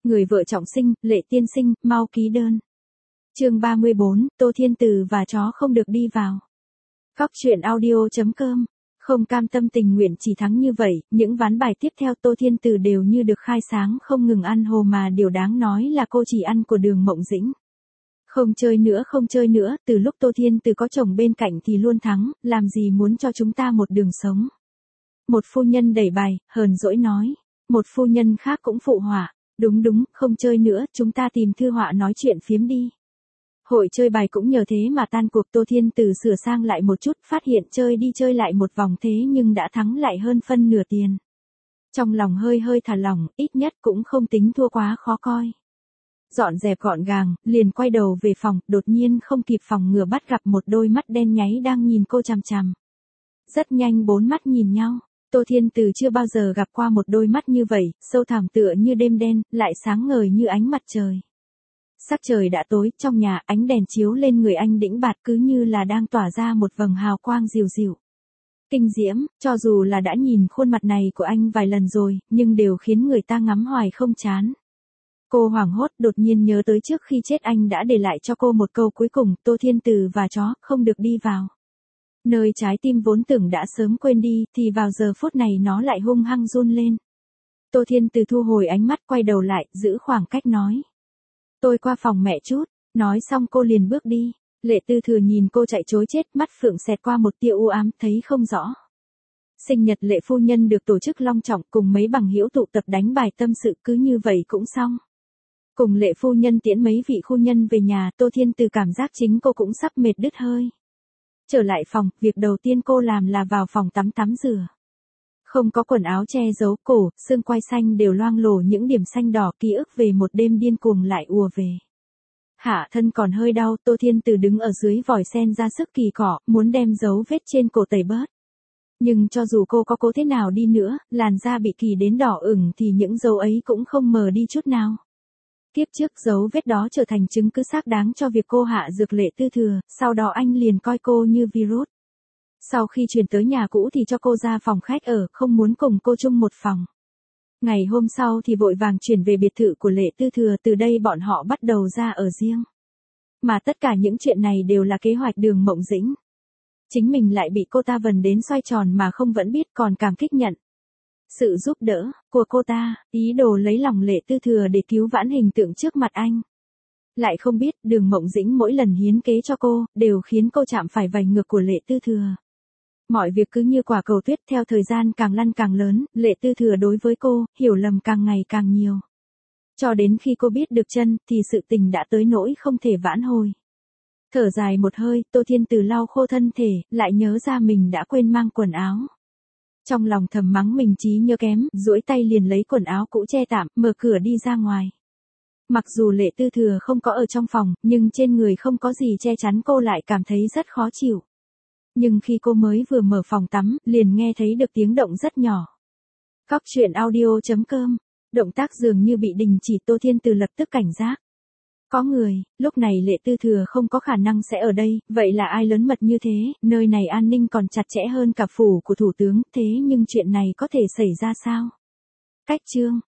Người vợ trọng sinh, Lệ tiên sinh, mau ký đơn. Chương 34, Tô Thiên Từ và chó không được đi vào. Góc truyện audio.com. Không cam tâm tình nguyện chỉ thắng như vậy, những ván bài tiếp theo Tô Thiên Từ đều như được khai sáng không ngừng ăn hồ, mà điều đáng nói là cô chỉ ăn của Đường Mộng Dĩnh. Không chơi nữa, từ lúc Tô Thiên Từ có chồng bên cạnh thì luôn thắng, làm gì muốn cho chúng ta một đường sống. Một phu nhân đẩy bài, hờn dỗi nói. Một phu nhân khác cũng phụ họa. Đúng, không chơi nữa, chúng ta tìm thư họa nói chuyện phiếm đi. Hội chơi bài cũng nhờ thế mà tan cuộc. Tô Thiên Từ sửa sang lại một chút, phát hiện chơi đi chơi lại một vòng thế nhưng đã thắng lại hơn phân nửa tiền. Trong lòng hơi thả lỏng, ít nhất cũng không tính thua quá khó coi. Dọn dẹp gọn gàng, liền quay đầu về phòng, đột nhiên không kịp phòng ngừa bắt gặp một đôi mắt đen nháy đang nhìn cô chằm chằm. Rất nhanh bốn mắt nhìn nhau. Tô Thiên Từ chưa bao giờ gặp qua một đôi mắt như vậy, sâu thẳm tựa như đêm đen, lại sáng ngời như ánh mặt trời. Sắc trời đã tối, trong nhà ánh đèn chiếu lên người anh đĩnh bạt cứ như là đang tỏa ra một vầng hào quang dịu dịu. Kinh diễm, cho dù là đã nhìn khuôn mặt này của anh vài lần rồi, nhưng đều khiến người ta ngắm hoài không chán. Cô hoảng hốt đột nhiên nhớ tới trước khi chết anh đã để lại cho cô một câu cuối cùng, Tô Thiên Từ và chó không được đi vào. Nơi trái tim vốn tưởng đã sớm quên đi, thì vào giờ phút này nó lại hung hăng run lên. Tô Thiên Từ thu hồi ánh mắt quay đầu lại, giữ khoảng cách nói. Tôi qua phòng mẹ chút, nói xong cô liền bước đi. Lệ Tư Thừa nhìn cô chạy trối chết, mắt phượng xẹt qua một tia u ám, thấy không rõ. Sinh nhật Lệ phu nhân được tổ chức long trọng, cùng mấy bằng hữu tụ tập đánh bài tâm sự, cứ như vậy cũng xong. Cùng Lệ phu nhân tiễn mấy vị phu nhân về nhà, Tô Thiên Từ cảm giác chính cô cũng sắp mệt đứt hơi. Trở lại phòng, việc đầu tiên cô làm là vào phòng tắm rửa. Không có quần áo che giấu, cổ, xương quai xanh đều loang lổ những điểm xanh đỏ, ký ức về một đêm điên cuồng lại ùa về. Hạ thân còn hơi đau, Tô Thiên Từ đứng ở dưới vòi sen ra sức kỳ cọ, muốn đem dấu vết trên cổ tẩy bớt. Nhưng cho dù cô có cố thế nào đi nữa, làn da bị kỳ đến đỏ ửng thì những dấu ấy cũng không mờ đi chút nào. Tiếp trước dấu vết đó trở thành chứng cứ xác đáng cho việc cô hạ dược Lệ Tư Thừa, sau đó anh liền coi cô như virus. Sau khi chuyển tới nhà cũ thì cho cô ra phòng khách ở, không muốn cùng cô chung một phòng. Ngày hôm sau thì vội vàng chuyển về biệt thự của Lệ Tư Thừa, từ đây bọn họ bắt đầu ra ở riêng. Mà tất cả những chuyện này đều là kế hoạch Đường Mộng Dĩnh. Chính mình lại bị cô ta vần đến xoay tròn mà không vẫn biết, còn cảm kích nhận sự giúp đỡ của cô ta, ý đồ lấy lòng Lệ Tư Thừa để cứu vãn hình tượng trước mặt anh. Lại không biết, Đường Mộng Dĩnh mỗi lần hiến kế cho cô, đều khiến cô chạm phải vành ngược của Lệ Tư Thừa. Mọi việc cứ như quả cầu tuyết, theo thời gian càng lăn càng lớn, Lệ Tư Thừa đối với cô, hiểu lầm càng ngày càng nhiều. Cho đến khi cô biết được chân, thì sự tình đã tới nỗi không thể vãn hồi. Thở dài một hơi, Tô Thiên Từ lau khô thân thể, lại nhớ ra mình đã quên mang quần áo. Trong lòng thầm mắng mình trí nhớ kém, duỗi tay liền lấy quần áo cũ che tạm, mở cửa đi ra ngoài. Mặc dù Lệ Tư Thừa không có ở trong phòng, nhưng trên người không có gì che chắn, cô lại cảm thấy rất khó chịu. Nhưng khi cô mới vừa mở phòng tắm, liền nghe thấy được tiếng động rất nhỏ. Góc truyện audio.com. Động tác dường như bị đình chỉ, Tô Thiên Từ lập tức cảnh giác. Có người, lúc này Lệ Tư Thừa không có khả năng sẽ ở đây, vậy là ai lớn mật như thế, nơi này an ninh còn chặt chẽ hơn cả phủ của thủ tướng, thế nhưng chuyện này có thể xảy ra sao? Cách chương.